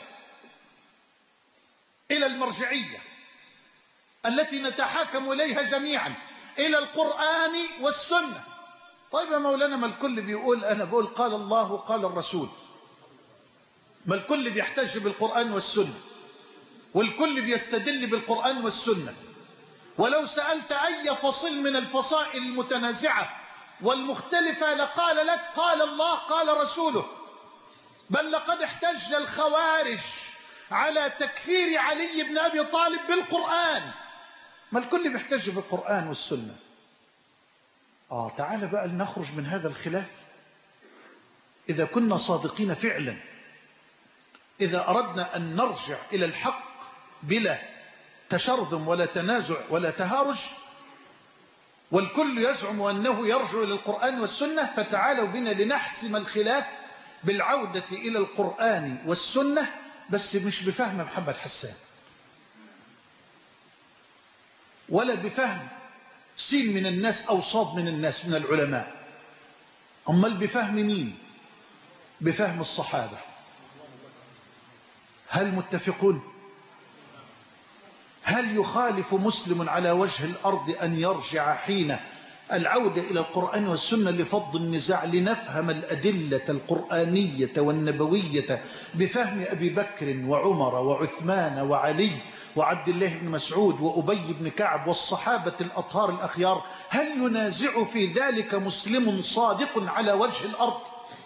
S2: إلى المرجعية التي نتحاكم إليها جميعا، إلى القرآن والسنة. طيب يا مولانا، ما الكل بيقول، أنا بقول قال الله وقال الرسول، ما الكل بيحتج بالقرآن والسنة، والكل بيستدل بالقرآن والسنة. ولو سألت أي فصيل من الفصائل المتنازعة والمختلفة لقال لك قال الله قال رسوله. بل لقد احتج الخوارج على تكفير علي بن أبي طالب بالقرآن. ما الكل بيحتج بالقرآن والسنة. تعال بقى لنخرج من هذا الخلاف. إذا كنا صادقين فعلا، إذا أردنا أن نرجع إلى الحق بلا تشرذم ولا تنازع ولا تهارج، والكل يزعم أنه يرجع إلى القرآن والسنة، فتعالوا بنا لنحسم الخلاف بالعودة إلى القرآن والسنة، بس مش بفهم محمد حسان ولا بفهم سين من الناس أو صاد من الناس من العلماء. أمال بفهم مين؟ بفهم الصحابة. هل متفقون؟ هل يخالف مسلم على وجه الأرض أن يرجع حين العودة إلى القرآن والسنة لفض النزاع لنفهم الأدلة القرآنية والنبوية بفهم أبي بكر وعمر وعثمان وعلي وعبد الله بن مسعود وأبي بن كعب والصحابة الأطهار الأخيار؟ هل ينازع في ذلك مسلم صادق على وجه الأرض؟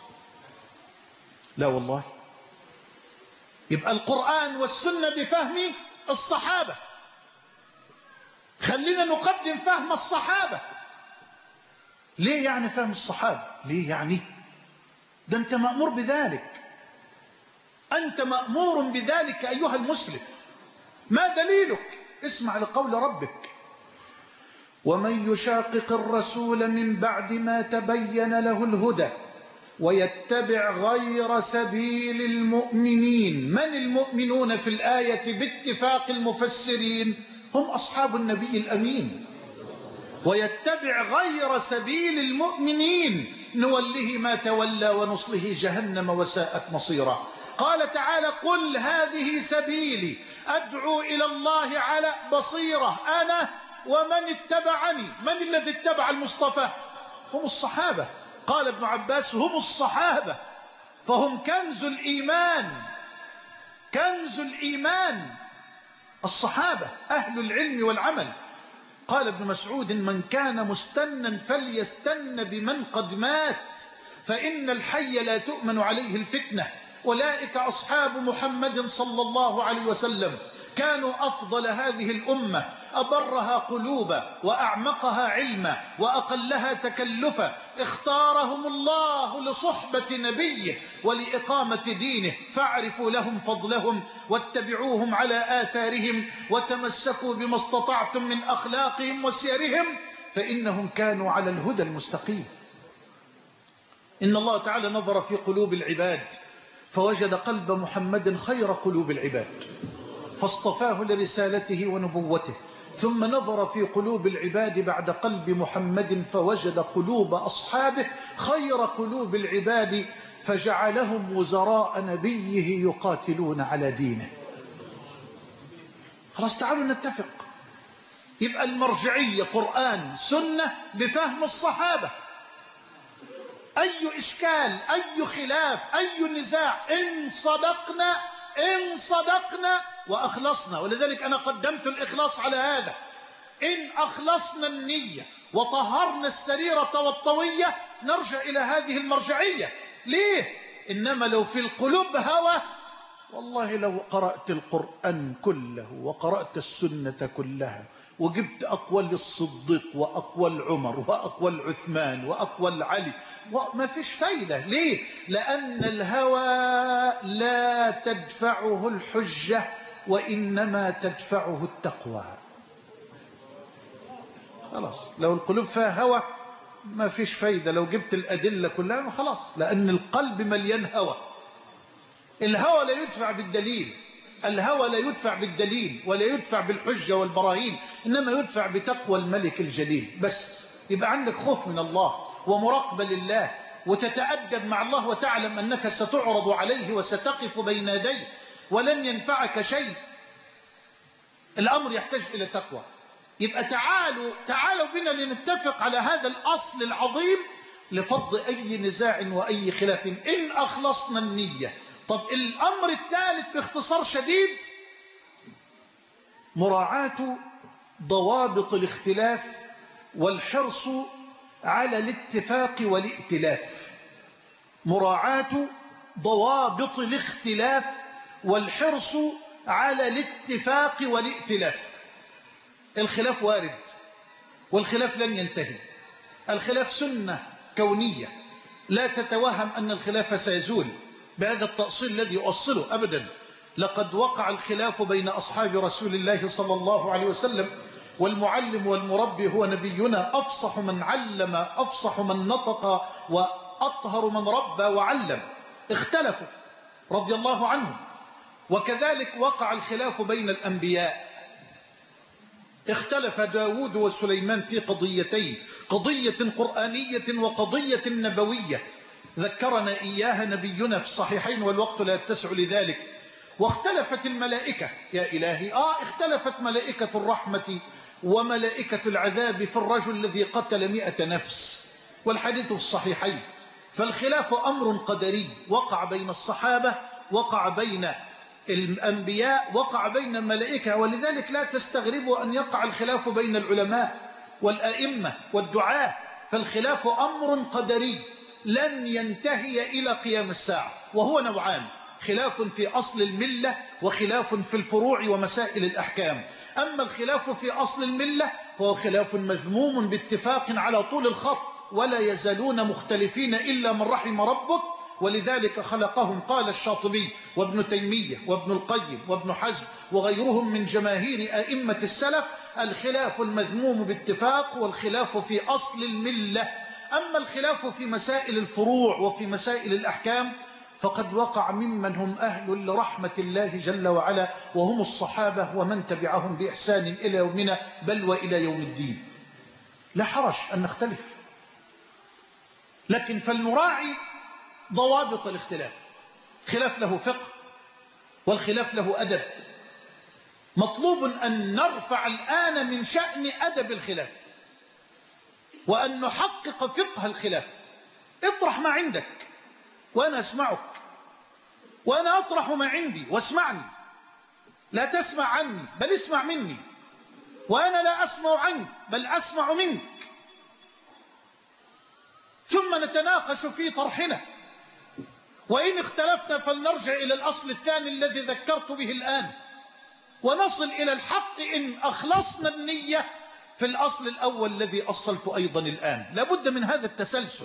S2: لا والله. يبقى القرآن والسنة بفهم الصحابة. خلينا نقدم فهم الصحابة. ليه يعني فهم الصحابة؟ ليه يعني؟ ده أنت مأمور بذلك، أنت مأمور بذلك أيها المسلم. ما دليلك؟ اسمع لقول ربك: ومن يشاقق الرسول من بعد ما تبين له الهدى ويتبع غير سبيل المؤمنين. من المؤمنون في الآية باتفاق المفسرين؟ هم أصحاب النبي الأمين. ويتبع غير سبيل المؤمنين نوله ما تولى ونصله جهنم وساءت مصيرا. قال تعالى: قل هذه سبيلي أدعو إلى الله على بصيرة أنا ومن اتبعني. من الذي اتبع المصطفى؟ هم الصحابة. قال ابن عباس: هم الصحابة، فهم كنز الإيمان. كنز الإيمان الصحابة، أهل العلم والعمل. قال ابن مسعود: من كان مستنا فليستن بمن قد مات، فإن الحي لا تؤمن عليه الفتنة. أولئك أصحاب محمد صلى الله عليه وسلم، كانوا أفضل هذه الأمة، أبرها قلوبا وأعمقها علما وأقلها تكلفا. اختارهم الله لصحبة نبيه ولإقامة دينه، فاعرفوا لهم فضلهم واتبعوهم على آثارهم وتمسكوا بما استطعتم من أخلاقهم وسيرهم، فإنهم كانوا على الهدى المستقيم. إن الله تعالى نظر في قلوب العباد فوجد قلب محمد خير قلوب العباد، فاصطفاه لرسالته ونبوته. ثم نظر في قلوب العباد بعد قلب محمد فوجد قلوب أصحابه خير قلوب العباد، فجعلهم وزراء نبيه يقاتلون على دينه. خلاص، تعالوا نتفق. يبقى المرجعية قرآن سنة بفهم الصحابة. أي إشكال، أي خلاف، أي نزاع، إن صدقنا وأخلصنا. ولذلك أنا قدمت الإخلاص على هذا. إن أخلصنا النية وطهرنا السريرة والطوية نرجع إلى هذه المرجعية. ليه؟ إنما لو في القلوب هوى، والله لو قرأت القرآن كله وقرأت السنة كلها وجبت أقوال الصديق وأقوال عمر وأقوال عثمان وأقوال علي، ما فيش فايدة. ليه؟ لأن الهوى لا تدفعه الحجة، وإنما تدفعه التقوى. خلاص، لو القلوب فيها هوى ما فيش فايدة. لو جبت الأدلة كلها خلاص، لأن القلب مليان هوى. الهوى لا يدفع بالدليل، الهوى لا يدفع بالدليل ولا يدفع بالحجة والبراهين، إنما يدفع بتقوى الملك الجليل. بس يبقى عندك خوف من الله ومراقبة لله وتتأدب مع الله وتعلم أنك ستعرض عليه وستقف بين يديه ولن ينفعك شيء، الأمر يحتاج إلى تقوى. يبقى تعالوا بنا لنتفق على هذا الأصل العظيم لفض أي نزاع وأي خلاف إن أخلصنا النية. طب الأمر الثالث باختصار شديد مراعاة ضوابط الاختلاف والحرص على الاتفاق والائتلاف. مراعاة ضوابط الاختلاف والحرص على الاتفاق والائتلاف. الخلاف وارد والخلاف لن ينتهي، الخلاف سنة كونية لا تتوهم أن الخلاف سيزول بهذا التأصيل الذي يؤصله أبدا. لقد وقع الخلاف بين أصحاب رسول الله صلى الله عليه وسلم، والمعلم والمربي هو نبينا، أفصح من علم أفصح من نطق وأطهر من ربى وعلم، اختلفوا رضي الله عنهم. وكذلك وقع الخلاف بين الأنبياء، اختلف داود وسليمان في قضيتين، قضية قرآنية وقضية نبوية ذكرنا إياها نبينا في الصحيحين والوقت لا يتسع لذلك. واختلفت الملائكة يا إلهي، اختلفت ملائكة الرحمة وملائكة العذاب في الرجل الذي قتل 100 نفس، والحديث في الصحيحين. فالخلاف أمر قدري وقع بين الصحابة، وقع بين الأنبياء، وقع بين الملائكة. ولذلك لا تستغربوا أن يقع الخلاف بين العلماء والأئمة والدعاة، فالخلاف أمر قدري لن ينتهي إلى قيام الساعة، وهو نوعان: خلاف في أصل الملة وخلاف في الفروع ومسائل الأحكام. أما الخلاف في أصل الملة فهو خلاف مذموم باتفاق على طول الخط، ولا يزالون مختلفين إلا من رحم ربك، ولذلك خلقهم. قال الشاطبي وابن تيمية وابن القيم وابن حزم وغيرهم من جماهير أئمة السلف: الخلاف المذموم باتفاق والخلاف في أصل الملة. أما الخلاف في مسائل الفروع وفي مسائل الأحكام فقد وقع ممن هم أهل لرحمة الله جل وعلا، وهم الصحابة ومن تبعهم بإحسان إلى يومنا بل وإلى يوم الدين. لا حرج أن نختلف، لكن فلنراعي ضوابط الاختلاف. خلاف له فقه والخلاف له أدب. مطلوب أن نرفع الآن من شأن أدب الخلاف وأن نحقق فقه الخلاف. اطرح ما عندك وأنا أسمعك، وأنا أطرح ما عندي واسمعني. لا تسمع عني بل اسمع مني، وأنا لا أسمع عنك بل أسمع منك، ثم نتناقش في طرحنا. وإن اختلفنا فلنرجع إلى الأصل الثاني الذي ذكرت به الآن، ونصل إلى الحق إن أخلصنا النية في الأصل الأول الذي أصلت أيضا الآن. لابد من هذا التسلسل،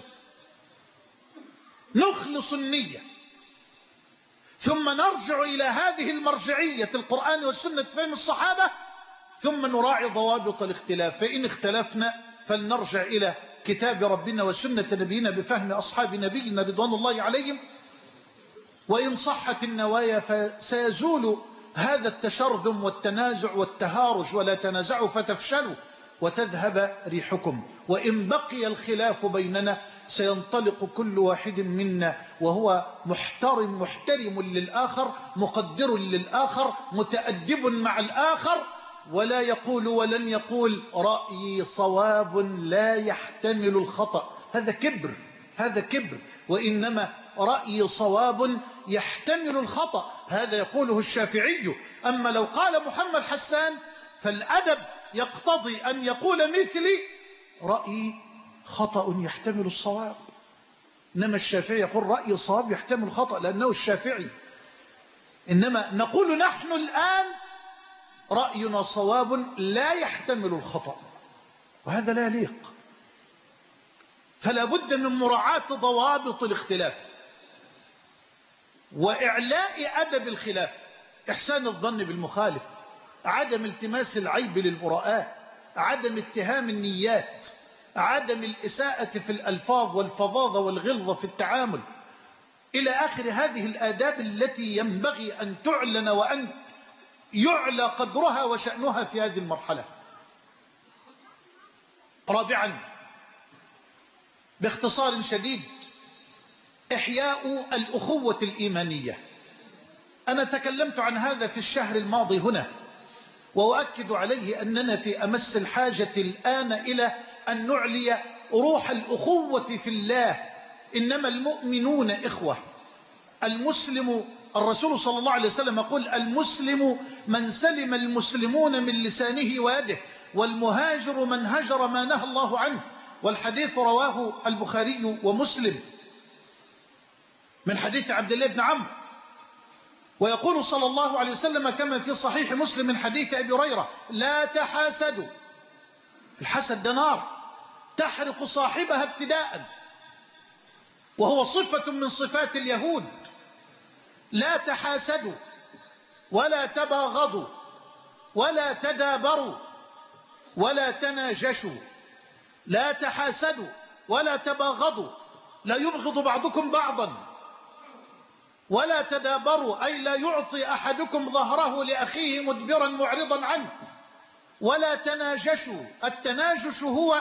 S2: نخلص النية ثم نرجع إلى هذه المرجعية القرآن والسنة فهم الصحابة، ثم نراعي ضوابط الاختلاف. فإن اختلفنا فلنرجع إلى كتاب ربنا وسنة نبينا بفهم أصحاب نبينا رضوان الله عليهم. وإن صحت النوايا فسيزول هذا التشرذم والتنازع والتهارج، ولا تنازعوا فتفشلوا وتذهب ريحكم. وإن بقي الخلاف بيننا سينطلق كل واحد منا وهو محترم للآخر، مقدر للآخر، متأدب مع الآخر، ولا يقول ولن يقول رأيي صواب لا يحتمل الخطأ. هذا كبر، وإنما رأيي صواب يحتمل الخطأ، هذا يقوله الشافعي. أما لو قال محمد حسان فالأدب يقتضي أن يقول مثلي رأيي خطأ يحتمل الصواب. إنما الشافعي يقول رأيي صواب يحتمل الخطأ لأنه الشافعي. إنما نقول نحن الآن رأينا صواب لا يحتمل الخطأ، وهذا لا يليق. فلا بد من مراعاة ضوابط الاختلاف وإعلاء أدب الخلاف، إحسان الظن بالمخالف، عدم التماس العيب للبراء، عدم اتهام النيات، عدم الإساءة في الألفاظ والفظاظة والغلظة في التعامل، إلى آخر هذه الآداب التي ينبغي أن تعلن وأن يعلى قدرها وشأنها في هذه المرحلة. رابعا باختصار شديد إحياء الأخوة الإيمانية. أنا تكلمت عن هذا في الشهر الماضي هنا، وأؤكد عليه أننا في أمس الحاجة الآن إلى أن نعلي روح الأخوة في الله. إنما المؤمنون إخوة. المسلم، الرسول صلى الله عليه وسلم يقول: المسلم من سلم المسلمون من لسانه ويده، والمهاجر من هجر ما نهى الله عنه. والحديث رواه البخاري ومسلم من حديث عبد الله بن عمرو. ويقول صلى الله عليه وسلم كما في صحيح مسلم من حديث أبي هريرة: لا تحاسدوا. الحسد ده نار تحرق صاحبها ابتداء، وهو صفة من صفات اليهود. لا تحاسدوا ولا تباغضوا ولا تدابروا ولا تناجشوا. لا تحاسدوا ولا تباغضوا، لا يبغض بعضكم بعضا. ولا تدابروا، أي لا يعطي أحدكم ظهره لأخيه مدبرا معرضا عنه. ولا تناجشوا. التناجش هو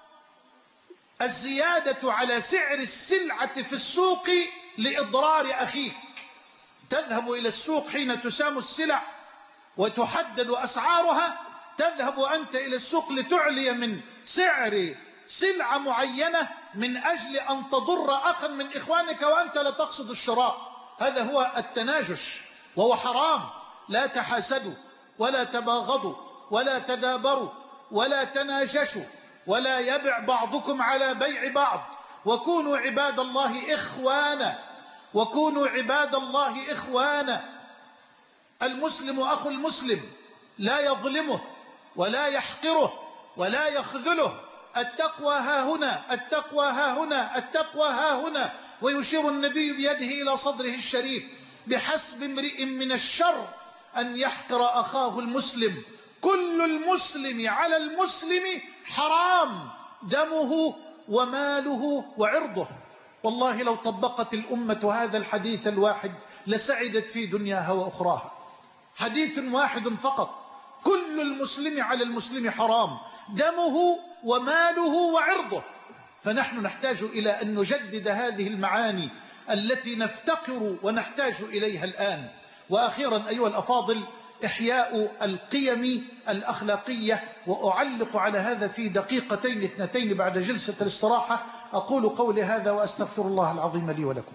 S2: الزيادة على سعر السلعة في السوق لإضرار أخيك. تذهب إلى السوق حين تسام السلع وتحدد أسعارها، تذهب أنت إلى السوق لتعلي من سعر سلعة معينة من أجل أن تضر أخا من إخوانك وأنت لا تقصد الشراء. هذا هو التناجش، وهو حرام. لا تحاسدوا ولا تباغضوا ولا تدابروا ولا تناجشوا، ولا يبع بعضكم على بيع بعض، وكونوا عباد الله إخوانا. وكونوا عباد الله إخوانا. المسلم أخو المسلم، لا يظلمه ولا يحقره ولا يخذله. التقوى ها هنا، التقوى ها هنا، التقوى ها هنا. ويشير النبي بيده إلى صدره الشريف: بحسب امرئ من الشر أن يحقر أخاه المسلم. كل المسلم على المسلم حرام، دمه وماله وعرضه. والله لو طبقت الأمة هذا الحديث الواحد لسعدت في دنياها وأخراها. حديث واحد فقط: كل المسلم على المسلم حرام، دمه وماله وعرضه. فنحن نحتاج إلى أن نجدد هذه المعاني التي نفتقر ونحتاج إليها الآن. وأخيرا أيها الأفاضل، إحياء القيم الأخلاقية. وأعلق على هذا في دقيقتين اثنتين بعد جلسة الاستراحة. أقول قولي هذا وأستغفر الله العظيم لي ولكم.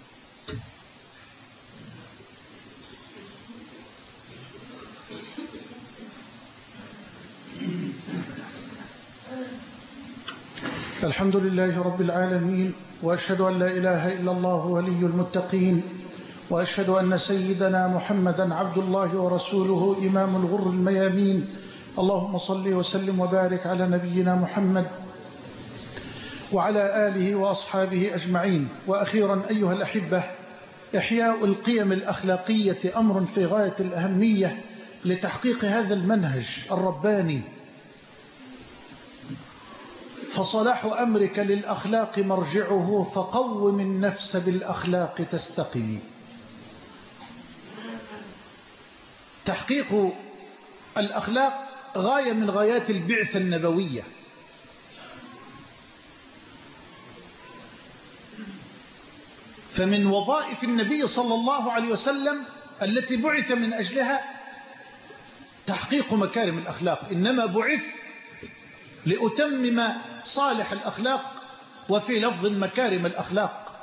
S2: الحمد لله رب العالمين، وأشهد أن لا إله إلا الله ولي المتقين، وأشهد أن سيدنا محمدا عبد الله ورسوله إمام الغر الميامين. اللهم صل وسلم وبارك على نبينا محمد وعلى آله وأصحابه أجمعين. وأخيرا أيها الأحبة، إحياء القيم الأخلاقية أمر في غاية الأهمية لتحقيق هذا المنهج الرباني. فصلاح أمرك للأخلاق مرجعه، فقوم النفس بالأخلاق تستقم. تحقيق الأخلاق غاية من غايات البعثة النبوية. فمن وظائف النبي صلى الله عليه وسلم التي بعث من أجلها تحقيق مكارم الأخلاق. إنما بعث لأتمم صالح الأخلاق، وفي لفظ مكارم الأخلاق.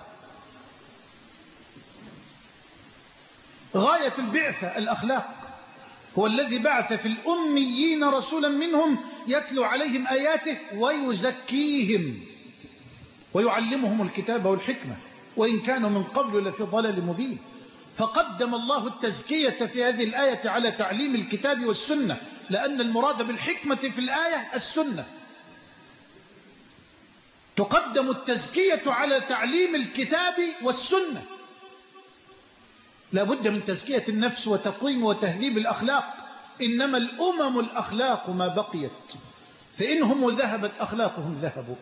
S2: غاية البعثة الأخلاق. هو الذي بعث في الأميين رسولا منهم يتلو عليهم آياته ويزكيهم ويعلمهم الكتاب والحكمة، وإن كانوا من قبل لفي ضلال مبين. فقدم الله التزكية في هذه الآية على تعليم الكتاب والسنة، لأن المراد بالحكمة في الآية السنة. تقدم التزكية على تعليم الكتاب والسنة. لا بد من تزكية النفس وتقويم وتهذيب الأخلاق. إنما الأمم الأخلاق ما بقيت، فإنهم ذهبت أخلاقهم ذهبوا.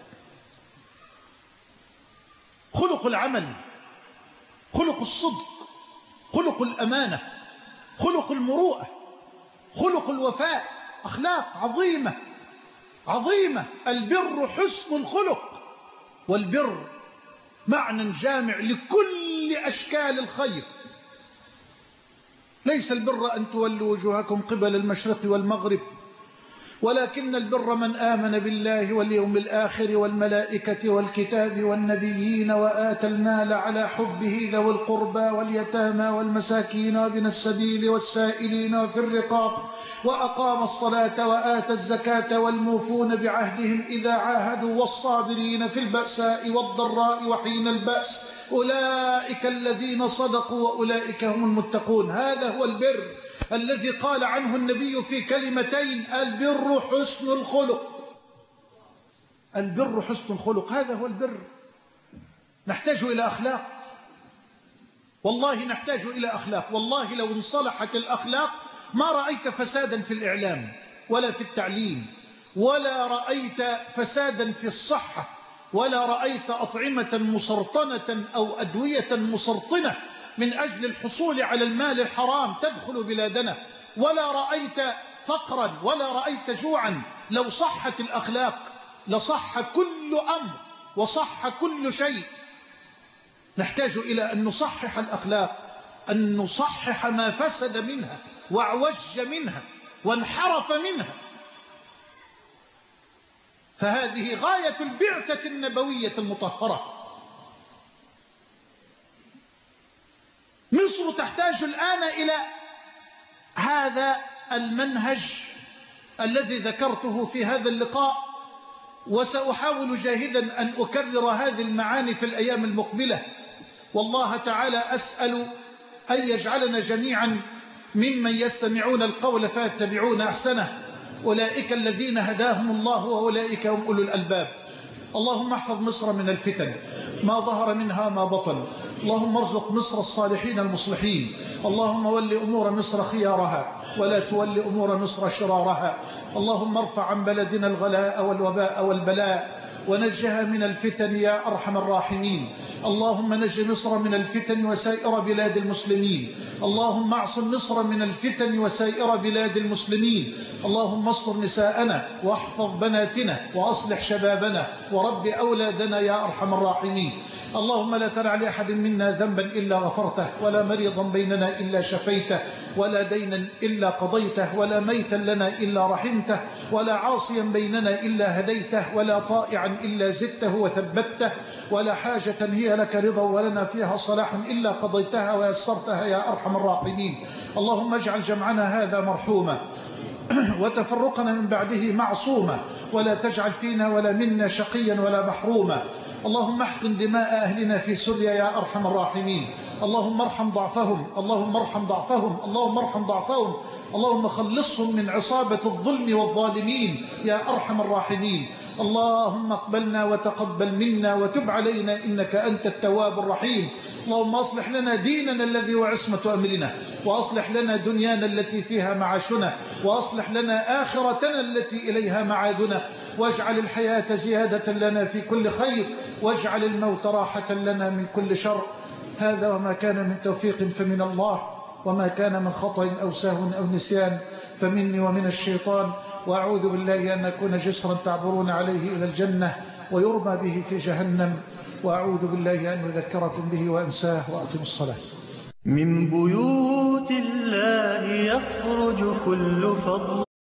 S2: خلق العمل، خلق الصدق، خلق الأمانة، خلق المروءة، خلق الوفاء، أخلاق عظيمة عظيمة. البر حسن الخلق، والبر معنى جامع لكل أشكال الخير. ليس البر أن تولوا وجوهكم قبل المشرق والمغرب، ولكن البر من آمن بالله واليوم الآخر والملائكة والكتاب والنبيين وآتى المال على حبه ذوي القربى واليتامى والمساكين وابن السبيل والسائلين وفي الرقاب وأقام الصلاة وآتى الزكاة والموفون بعهدهم إذا عاهدوا والصابرين في البأساء والضراء وحين البأس أولئك الذين صدقوا وأولئك هم المتقون. هذا هو البر الذي قال عنه النبي في كلمتين: البر حسن الخلق. البر حسن الخلق، هذا هو البر. نحتاج إلى أخلاق، والله نحتاج إلى أخلاق. والله لو انصلحت الأخلاق ما رأيت فسادا في الإعلام ولا في التعليم، ولا رأيت فسادا في الصحة، ولا رأيت أطعمة مسرطنة أو أدوية مسرطنة من أجل الحصول على المال الحرام تدخل بلادنا، ولا رأيت فقرا ولا رأيت جوعا. لو صحت الأخلاق لصح كل أمر وصح كل شيء. نحتاج إلى أن نصحح الأخلاق، أن نصحح ما فسد منها واعوج منها وانحرف منها. فهذه غاية البعثة النبوية المطهرة. مصر تحتاج الآن إلى هذا المنهج الذي ذكرته في هذا اللقاء، وسأحاول جاهدا أن أكرر هذه المعاني في الأيام المقبلة. والله تعالى أسأل أن يجعلنا جميعا ممن يستمعون القول فيتبعون أحسنه. أولئك الذين هداهم الله وأولئك هم أولو الألباب. اللهم احفظ مصر من الفتن ما ظهر منها ما بطن. اللهم ارزق مصر الصالحين المصلحين. اللهم ول أمور مصر خيارها ولا تول أمور مصر شرارها. اللهم ارفع عن بلدنا الغلاء والوباء والبلاء ونجها من الفتن يا أرحم الراحمين. اللهم نج مصر من الفتن وسائر بلاد المسلمين. اللهم اعصم مصر من الفتن وسائر بلاد المسلمين. اللهم استر نساءنا واحفظ بناتنا وأصلح شبابنا ورب أولادنا يا أرحم الراحمين. اللهم لا تدع لأحد منا ذنبا إلا غفرته، ولا مريضا بيننا إلا شفيته، ولا دينا إلا قضيته، ولا ميتا لنا إلا رحمته، ولا عاصيا بيننا إلا هديته، ولا طائعا إلا زدته وثبته، ولا حاجة هي لك رضا ولنا فيها صلاح إلا قضيتها ويسرتها يا أرحم الراحمين. اللهم اجعل جمعنا هذا مرحوما وتفرقنا من بعده معصوما، ولا تجعل فينا ولا منا شقيا ولا محروما. اللهم احقن دماء أهلنا في سوريا يا أرحم الراحمين. اللهم ارحم ضعفهم، اللهم ارحم ضعفهم، اللهم ارحم ضعفهم. اللهم خلصهم من عصابة الظلم والظالمين يا أرحم الراحمين. اللهم اقبلنا وتقبل منا وتب علينا إنك أنت التواب الرحيم. اللهم أصلح لنا ديننا الذي هو عصمة أمرنا، وأصلح لنا دنيانا التي فيها معاشنا، وأصلح لنا آخرتنا التي إليها معادنا، واجعل الحياة زيادة لنا في كل خير، واجعل الموت راحة لنا من كل شر. هذا وما كان من توفيق فمن الله، وما كان من خطأ أو سهو أو نسيان فمني ومن الشيطان. وأعوذ بالله أن أكون جسرا تعبرون عليه إلى الجنة ويرمى به في جهنم، وأعوذ بالله أن أذكركم به وأنساه. وأقم الصلاة.
S1: من بيوت الله يخرج كل فضل.